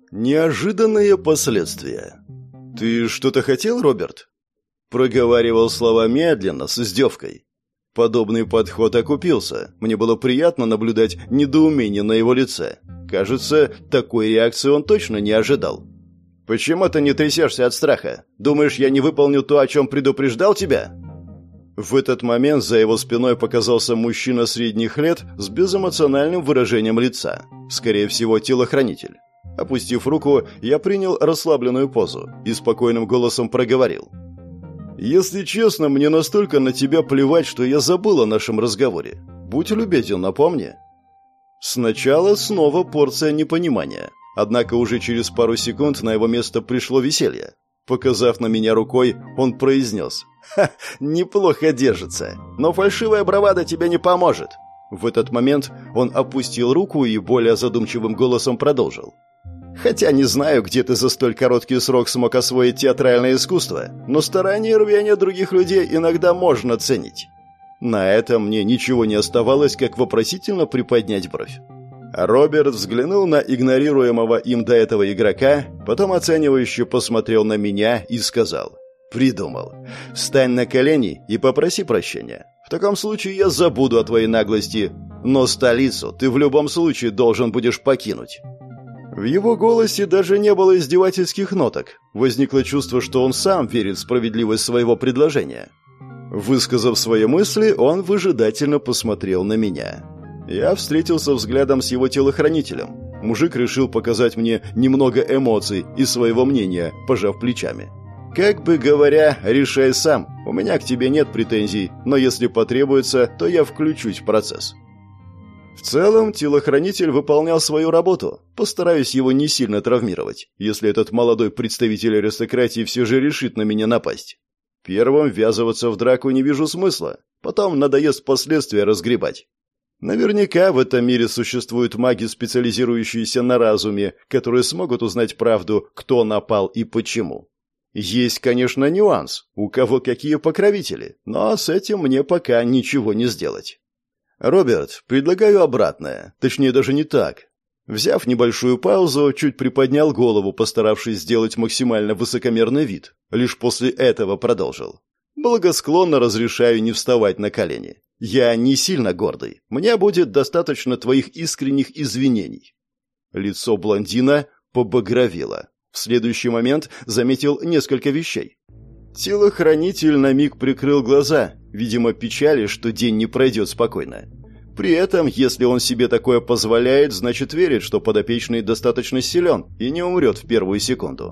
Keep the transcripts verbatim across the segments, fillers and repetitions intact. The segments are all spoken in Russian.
Неожиданные последствия. «Ты что-то хотел, Роберт?» Проговаривал слова медленно, с издевкой. Подобный подход окупился. Мне было приятно наблюдать недоумение на его лице. Кажется, такой реакции он точно не ожидал. «Почему ты не трясешься от страха? Думаешь, я не выполню то, о чем предупреждал тебя?» В этот момент за его спиной показался мужчина средних лет с безэмоциональным выражением лица. Скорее всего, телохранитель. Опустив руку, я принял расслабленную позу и спокойным голосом проговорил. «Если честно, мне настолько на тебя плевать, что я забыл о нашем разговоре. Будь любезен, напомни». Сначала снова порция непонимания. Однако уже через пару секунд на его место пришло веселье. Показав на меня рукой, он произнес. «Ха, неплохо держится, но фальшивая бравада тебе не поможет». В этот момент он опустил руку и более задумчивым голосом продолжил. «Хотя не знаю, где ты за столь короткий срок смог освоить театральное искусство, но старания и рвение других людей иногда можно ценить». На этом мне ничего не оставалось, как вопросительно приподнять бровь. Роберт взглянул на игнорируемого им до этого игрока, потом оценивающе посмотрел на меня и сказал: «Придумал. Встань на колени и попроси прощения. В таком случае я забуду о твоей наглости, но столицу ты в любом случае должен будешь покинуть». В его голосе даже не было издевательских ноток. Возникло чувство, что он сам верит в справедливость своего предложения. Высказав свои мысли, он выжидательно посмотрел на меня. Я встретился взглядом с его телохранителем. Мужик решил показать мне немного эмоций и своего мнения, пожав плечами. Как бы говоря, решай сам. У меня к тебе нет претензий, но если потребуется, то я включусь в процесс. В целом, телохранитель выполнял свою работу. Постараюсь его не сильно травмировать, если этот молодой представитель аристократии все же решит на меня напасть. Первым ввязываться в драку не вижу смысла. Потом надоест последствия разгребать. Наверняка в этом мире существуют маги, специализирующиеся на разуме, которые смогут узнать правду, кто напал и почему. Есть, конечно, нюанс, у кого какие покровители, но с этим мне пока ничего не сделать. «Роберт, предлагаю обратное, точнее даже не так». Взяв небольшую паузу, чуть приподнял голову, постаравшись сделать максимально высокомерный вид. Лишь после этого продолжил. «Благосклонно разрешаю не вставать на колени. Я не сильно гордый. Мне будет достаточно твоих искренних извинений». Лицо блондина побагровело. В следующий момент заметил несколько вещей. Телохранитель на миг прикрыл глаза, видимо, печали, что день не пройдет спокойно. При этом, если он себе такое позволяет, значит верит, что подопечный достаточно силен и не умрет в первую секунду.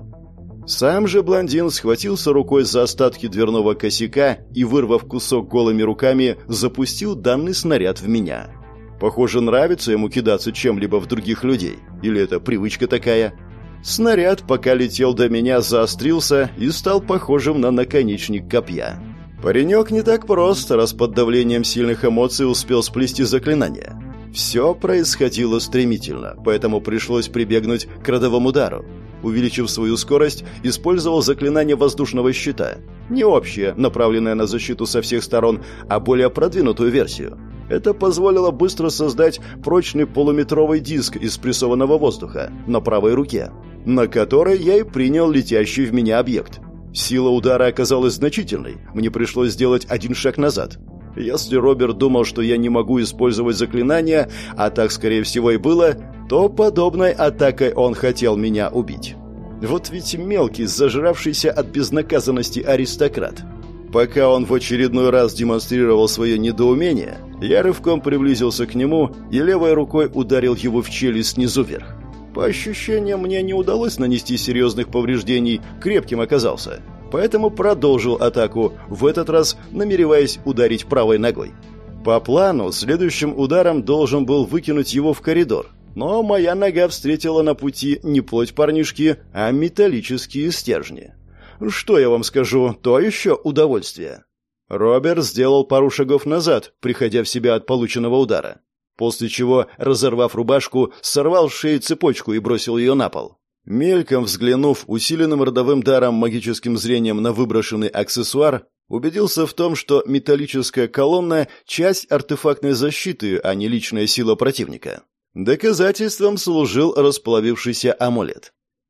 Сам же блондин схватился рукой за остатки дверного косяка и, вырвав кусок голыми руками, запустил данный снаряд в меня. Похоже, нравится ему кидаться чем-либо в других людей. Или это привычка такая? Снаряд, пока летел до меня, заострился и стал похожим на наконечник копья. Паренек не так прост, раз под давлением сильных эмоций успел сплести заклинание. Все происходило стремительно, поэтому пришлось прибегнуть к родовому удару. Увеличив свою скорость, использовал заклинание воздушного щита. Не общее, направленное на защиту со всех сторон, а более продвинутую версию. Это позволило быстро создать прочный полуметровый диск из спрессованного воздуха на правой руке, на которой я и принял летящий в меня объект. Сила удара оказалась значительной, мне пришлось сделать один шаг назад. Если Роберт думал, что я не могу использовать заклинания, а так, скорее всего, и было, то подобной атакой он хотел меня убить. Вот ведь мелкий, зажравшийся от безнаказанности аристократ. Пока он в очередной раз демонстрировал свое недоумение, я рывком приблизился к нему и левой рукой ударил его в челюсть снизу вверх. По ощущениям, мне не удалось нанести серьезных повреждений, крепким оказался. Поэтому продолжил атаку, в этот раз намереваясь ударить правой ногой. По плану, следующим ударом должен был выкинуть его в коридор. Но моя нога встретила на пути не плоть парнишки, а металлические стержни. Что я вам скажу, то еще удовольствие. Роберт сделал пару шагов назад, приходя в себя от полученного удара. После чего, разорвав рубашку, сорвал с шеи цепочку и бросил ее на пол. Мельком взглянув усиленным родовым даром магическим зрением на выброшенный аксессуар, убедился в том, что металлическая колонна – часть артефактной защиты, а не личная сила противника. Доказательством служил расплавившийся амулет.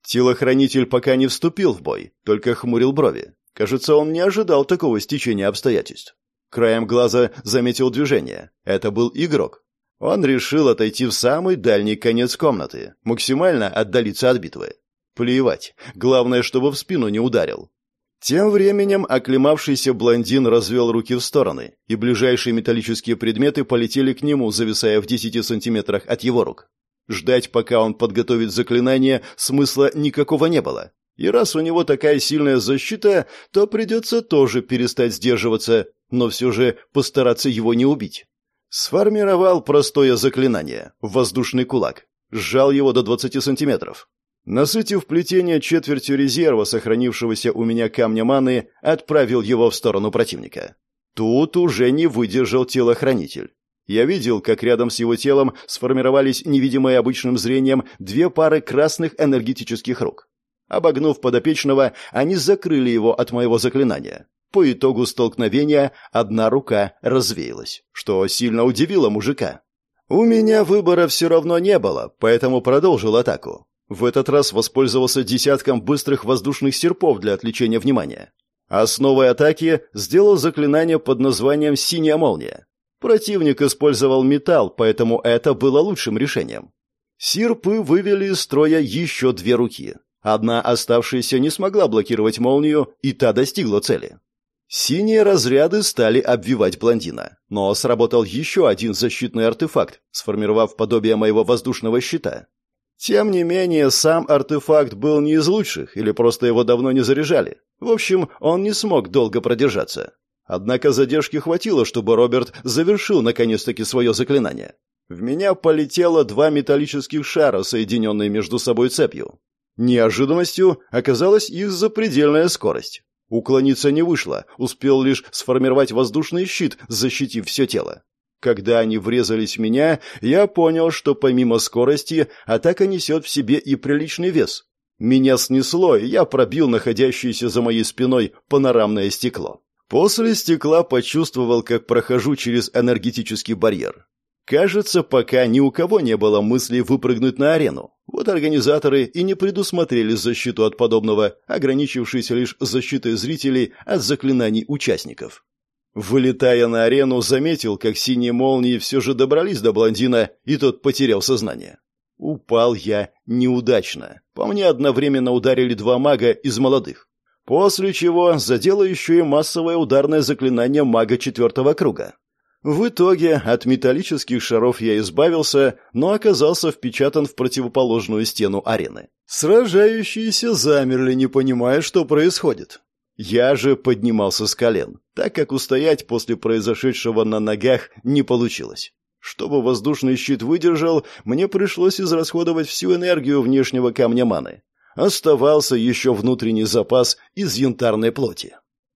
Телохранитель пока не вступил в бой, только хмурил брови. Кажется, он не ожидал такого стечения обстоятельств. Краем глаза заметил движение. Это был игрок. Он решил отойти в самый дальний конец комнаты, максимально отдалиться от битвы. Плевать, главное, чтобы в спину не ударил. Тем временем оклемавшийся блондин развел руки в стороны, и ближайшие металлические предметы полетели к нему, зависая в десяти сантиметрах от его рук. Ждать, пока он подготовит заклинание, смысла никакого не было. И раз у него такая сильная защита, то придется тоже перестать сдерживаться, но все же постараться его не убить. Сформировал простое заклинание – воздушный кулак. Сжал его до двадцати сантиметров. Насытив плетение четвертью резерва, сохранившегося у меня камня маны, отправил его в сторону противника. Тут уже не выдержал телохранитель. Я видел, как рядом с его телом сформировались невидимые обычным зрением две пары красных энергетических рук. Обогнув подопечного, они закрыли его от моего заклинания. По итогу столкновения одна рука развеялась, что сильно удивило мужика. У меня выбора все равно не было, поэтому продолжил атаку. В этот раз воспользовался десятком быстрых воздушных серпов для отвлечения внимания. Основой атаки сделал заклинание под названием «Синяя молния». Противник использовал металл, поэтому это было лучшим решением. Серпы вывели из строя еще две руки. Одна оставшаяся не смогла блокировать молнию, и та достигла цели. Синие разряды стали обвивать блондина, но сработал еще один защитный артефакт, сформировав подобие моего воздушного щита. Тем не менее, сам артефакт был не из лучших, или просто его давно не заряжали. В общем, он не смог долго продержаться. Однако задержки хватило, чтобы Роберт завершил наконец-таки свое заклинание. В меня полетело два металлических шара, соединенные между собой цепью. Неожиданностью оказалась их запредельная скорость. Уклониться не вышло, успел лишь сформировать воздушный щит, защитив все тело. Когда они врезались в меня, я понял, что помимо скорости, атака несет в себе и приличный вес. Меня снесло, и я пробил находящееся за моей спиной панорамное стекло. После стекла почувствовал, как прохожу через энергетический барьер. Кажется, пока ни у кого не было мысли выпрыгнуть на арену. Вот организаторы и не предусмотрели защиту от подобного, ограничившись лишь защитой зрителей от заклинаний участников. Вылетая на арену, заметил, как синие молнии все же добрались до блондина, и тот потерял сознание. Упал я неудачно. По мне одновременно ударили два мага из молодых. После чего задело еще и массовое ударное заклинание мага четвертого круга. В итоге от металлических шаров я избавился, но оказался впечатан в противоположную стену арены. Сражающиеся замерли, не понимая, что происходит. Я же поднимался с колен, так как устоять после произошедшего на ногах не получилось. Чтобы воздушный щит выдержал, мне пришлось израсходовать всю энергию внешнего камня маны. Оставался еще внутренний запас из янтарной плоти.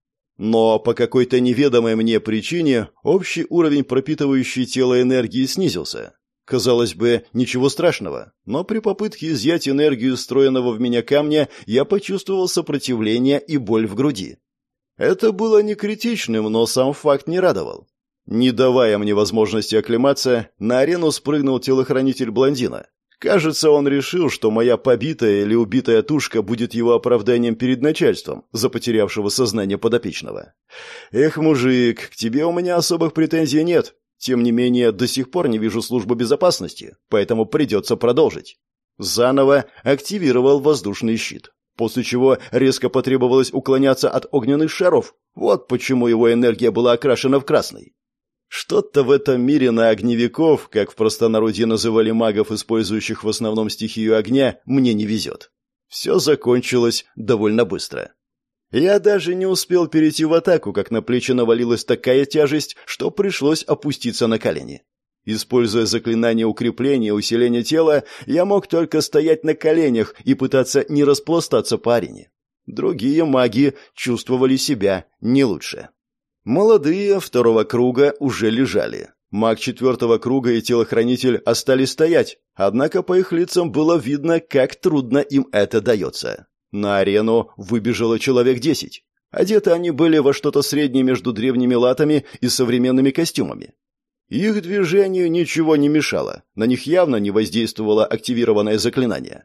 Но по какой-то неведомой мне причине общий уровень пропитывающей тело энергии снизился. Казалось бы, ничего страшного, но при попытке изъять энергию встроенного в меня камня я почувствовал сопротивление и боль в груди. Это было не критичным, но сам факт не радовал. Не давая мне возможности оклематься, на арену спрыгнул телохранитель блондина. Кажется, он решил, что моя побитая или убитая тушка будет его оправданием перед начальством за потерявшего сознание подопечного. Эх, мужик, к тебе у меня особых претензий нет. Тем не менее, до сих пор не вижу службы безопасности, поэтому придется продолжить. Заново активировал воздушный щит, после чего резко потребовалось уклоняться от огненных шаров. Вот почему его энергия была окрашена в красный. Что-то в этом мире на огневиков, как в простонародье называли магов, использующих в основном стихию огня, мне не везет. Все закончилось довольно быстро. Я даже не успел перейти в атаку, как на плечи навалилась такая тяжесть, что пришлось опуститься на колени. Используя заклинание укрепления и усиления тела, я мог только стоять на коленях и пытаться не распластаться по арене. Другие маги чувствовали себя не лучше. Молодые второго круга уже лежали. Маг четвертого круга и телохранитель остались стоять, однако по их лицам было видно, как трудно им это дается. На арену выбежало человек десять. Одеты они были во что-то среднее между древними латами и современными костюмами. Их движению ничего не мешало, на них явно не воздействовало активированное заклинание.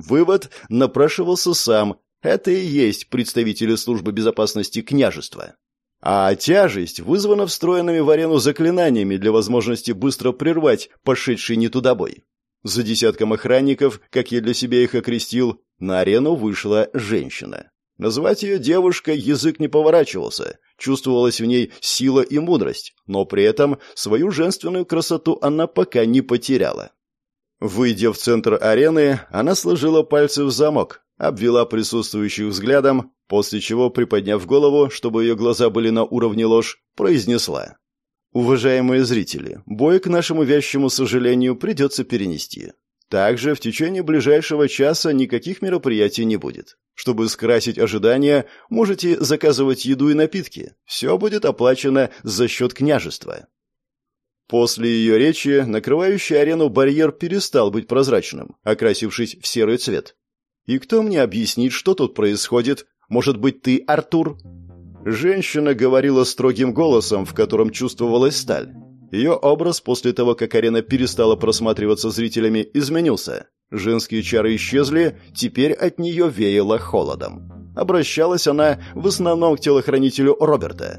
Вывод напрашивался сам. Это и есть представители службы безопасности княжества. А тяжесть вызвана встроенными в арену заклинаниями для возможности быстро прервать пошедший не туда бой. За десятком охранников, как я для себя их окрестил, на арену вышла женщина. Назвать ее девушкой язык не поворачивался, чувствовалась в ней сила и мудрость, но при этом свою женственную красоту она пока не потеряла. Выйдя в центр арены, она сложила пальцы в замок, обвела присутствующих взглядом, после чего, приподняв голову, чтобы ее глаза были на уровне ложь, произнесла: «Уважаемые зрители, бой, к нашему вящему сожалению, придется перенести. Также в течение ближайшего часа никаких мероприятий не будет. Чтобы скрасить ожидания, можете заказывать еду и напитки. Все будет оплачено за счет княжества». После ее речи накрывающий арену барьер перестал быть прозрачным, окрасившись в серый цвет. «И кто мне объяснит, что тут происходит? Может быть, ты, Артур?» Женщина говорила строгим голосом, в котором чувствовалась сталь. Ее образ после того, как арена перестала просматриваться зрителями, изменился. Женские чары исчезли, теперь от нее веяло холодом. Обращалась она в основном к телохранителю Роберта.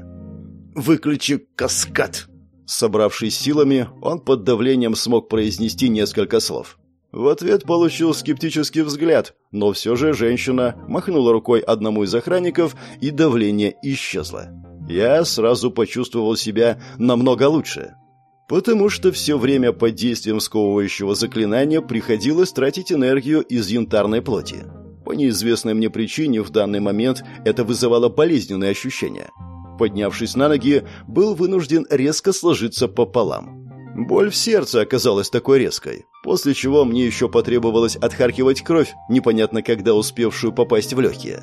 «Выключи каскад!» Собравшись силами, он под давлением смог произнести несколько слов. В ответ получил скептический взгляд, но все же женщина махнула рукой одному из охранников, и давление исчезло. Я сразу почувствовал себя намного лучше, потому что все время под действием сковывающего заклинания приходилось тратить энергию из янтарной плоти. По неизвестной мне причине в данный момент это вызывало болезненные ощущения. Поднявшись на ноги, был вынужден резко сложиться пополам. Боль в сердце оказалась такой резкой, после чего мне еще потребовалось отхаркивать кровь, непонятно когда успевшую попасть в легкие.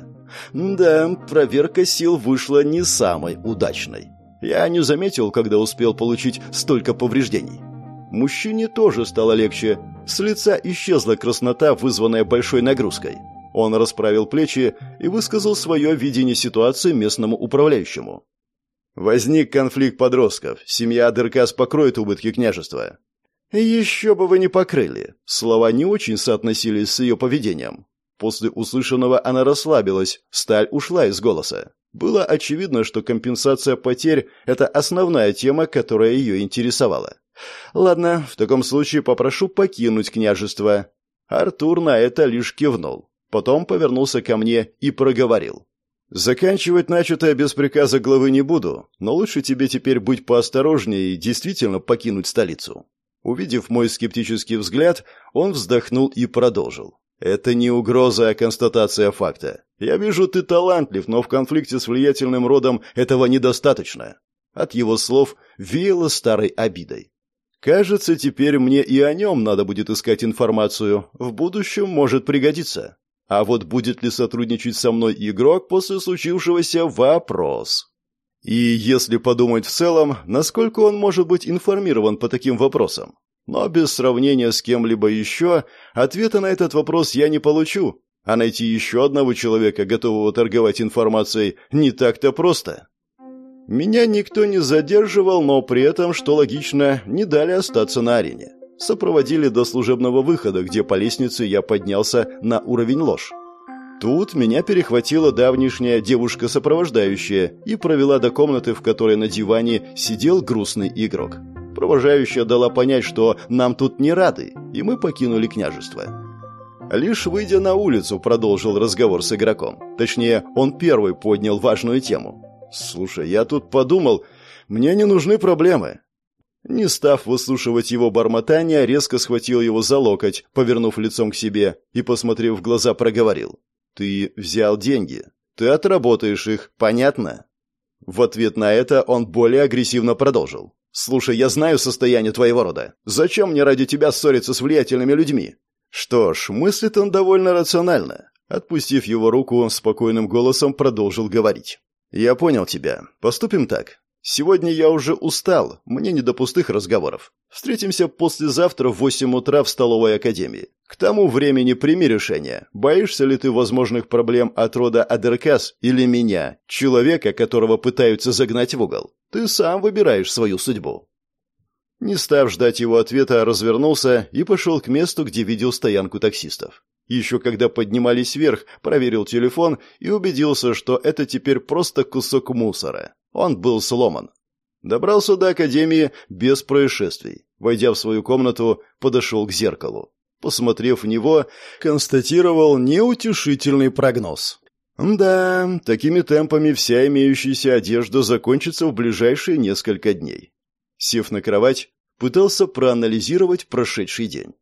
Да, проверка сил вышла не самой удачной. Я не заметил, когда успел получить столько повреждений. Мужчине тоже стало легче. С лица исчезла краснота, вызванная большой нагрузкой. Он расправил плечи и высказал свое видение ситуации местному управляющему. «Возник конфликт подростков. Семья Адеркас покроет убытки княжества». «Еще бы вы не покрыли». Слова не очень соотносились с ее поведением. После услышанного она расслабилась, сталь ушла из голоса. Было очевидно, что компенсация потерь – это основная тема, которая ее интересовала. «Ладно, в таком случае попрошу покинуть княжество». Артур на это лишь кивнул. Потом повернулся ко мне и проговорил. «Заканчивать начатое без приказа главы не буду, но лучше тебе теперь быть поосторожнее и действительно покинуть столицу». Увидев мой скептический взгляд, он вздохнул и продолжил. «Это не угроза, а констатация факта. Я вижу, ты талантлив, но в конфликте с влиятельным родом этого недостаточно». От его слов веяло старой обидой. «Кажется, теперь мне и о нем надо будет искать информацию. В будущем может пригодиться. А вот будет ли сотрудничать со мной игрок после случившегося — вопрос. И если подумать в целом, насколько он может быть информирован по таким вопросам? Но без сравнения с кем-либо еще, ответа на этот вопрос я не получу, а найти еще одного человека, готового торговать информацией, не так-то просто. Меня никто не задерживал, но при этом, что логично, не дали остаться на арене. Сопроводили до служебного выхода, где по лестнице я поднялся на уровень ложь. Тут меня перехватила давнишняя девушка-сопровождающая и провела до комнаты, в которой на диване сидел грустный игрок. Провожающая дала понять, что нам тут не рады, и мы покинули княжество. Лишь выйдя на улицу, продолжил разговор с игроком. Точнее, он первый поднял важную тему. «Слушай, я тут подумал, мне не нужны проблемы». Не став выслушивать его бормотания, резко схватил его за локоть, повернув лицом к себе и, посмотрев в глаза, проговорил. «Ты взял деньги. Ты отработаешь их, понятно?» В ответ на это он более агрессивно продолжил. «Слушай, я знаю состояние твоего рода. Зачем мне ради тебя ссориться с влиятельными людьми?» Что ж, мыслит он довольно рационально. Отпустив его руку, спокойным голосом продолжил говорить. «Я понял тебя. Поступим так. Сегодня я уже устал, мне не до пустых разговоров. Встретимся послезавтра в восемь утра в столовой академии. К тому времени прими решение. Боишься ли ты возможных проблем от рода Адеркас или меня, человека, которого пытаются загнать в угол? Ты сам выбираешь свою судьбу». Не став ждать его ответа, развернулся и пошел к месту, где видел стоянку таксистов. Еще когда поднимались вверх, проверил телефон и убедился, что это теперь просто кусок мусора. Он был сломан. Добрался до академии без происшествий. Войдя в свою комнату, подошел к зеркалу. Посмотрев в него, констатировал неутешительный прогноз. Да, такими темпами вся имеющаяся одежда закончится в ближайшие несколько дней. Сев на кровать, пытался проанализировать прошедший день.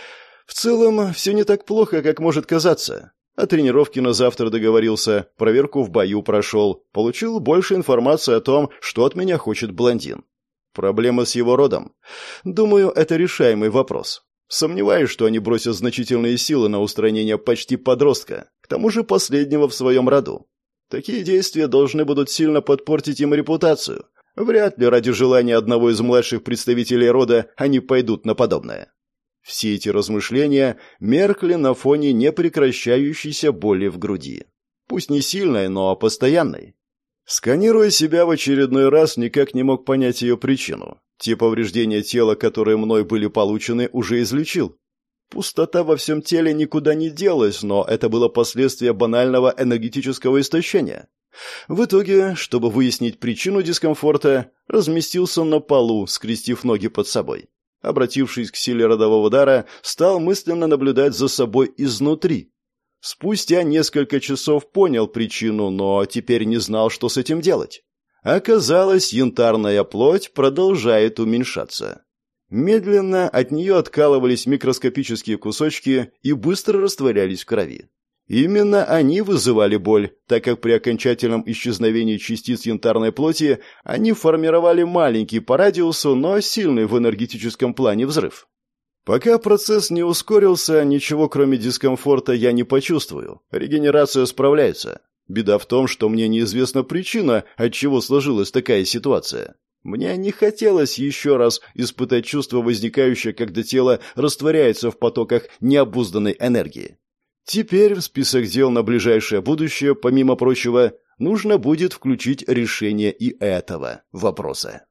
В целом, все не так плохо, как может казаться. О тренировке на завтра договорился, проверку в бою прошел, получил больше информации о том, что от меня хочет блондин. Проблема с его родом. Думаю, это решаемый вопрос. Сомневаюсь, что они бросят значительные силы на устранение почти подростка, к тому же последнего в своем роду. Такие действия должны будут сильно подпортить им репутацию. Вряд ли ради желания одного из младших представителей рода они пойдут на подобное. Все эти размышления меркли на фоне непрекращающейся боли в груди. Пусть не сильной, но постоянной. Сканируя себя в очередной раз, никак не мог понять ее причину. Те повреждения тела, которые мной были получены, уже излечил. Пустота во всем теле никуда не делась, но это было последствие банального энергетического истощения. В итоге, чтобы выяснить причину дискомфорта, разместился на полу, скрестив ноги под собой. Обратившись к силе родового дара, стал мысленно наблюдать за собой изнутри. Спустя несколько часов понял причину, но теперь не знал, что с этим делать. Оказалось, янтарная плоть продолжает уменьшаться. Медленно от нее откалывались микроскопические кусочки и быстро растворялись в крови. Именно они вызывали боль, так как при окончательном исчезновении частиц янтарной плоти они формировали маленький по радиусу, но сильный в энергетическом плане взрыв. Пока процесс не ускорился, ничего кроме дискомфорта я не почувствую. Регенерация справляется. Беда в том, что мне неизвестна причина, отчего сложилась такая ситуация. Мне не хотелось еще раз испытать чувство, возникающее, когда тело растворяется в потоках необузданной энергии. Теперь в список дел на ближайшее будущее, помимо прочего, нужно будет включить решение и этого вопроса.